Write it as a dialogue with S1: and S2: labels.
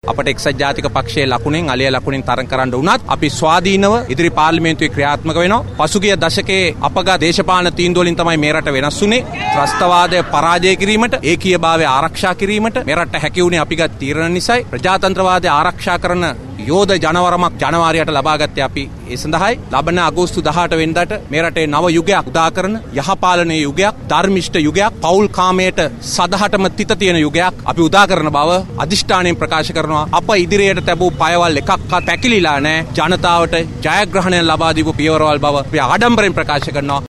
S1: අපට එක්සත් ජාතික පක්ෂයේ ලකුණෙන් අලිය ලකුණෙන් තරඟ කරන්න වුණත් අපි ස්වාධීනව ඉදිරි පාර්ලිමේන්තුවේ ක්‍රියාත්මක වෙනවා. පසුගිය දශකයේ අපගේ දේශපාලන තීන්දුව වලින් තමයි මේ රට වෙනස් වුනේ. ත්‍රස්තවාදය පරාජය කිරීමට, ඒකීයභාවය ආරක්ෂා කිරීමට මේ රට හැකි වුණේ අපි ගත් තීරණ නිසායි. ප්‍රජාතන්ත්‍රවාදය ආරක්ෂා කරන යෝධ ජනවරමක් ජනවාරියට ලබාගත්තේ අපි. ඒ සඳහායි ලබන අගෝස්තු 18 වෙනිදාට මේ රටේ නව යුගයක් උදා කරන යහපාලනයේ යුගයක්, ධර්මිෂ්ඨ යුගයක්, පෞල් කාමයට සදහටම තිත තියෙන යුගයක් අපි උදා කරන බව අදිෂ්ඨානයෙන් ප්‍රකාශ කරනවා. අප ඉදිරියට තැබූ පයවල් එකක්වත් පැකිලිලා නැහැ. ජනතාවට ජයග්‍රහණය ලබා දීපු පියවරවල් බව අපි ආඩම්බරෙන් ප්‍රකාශ කරනවා.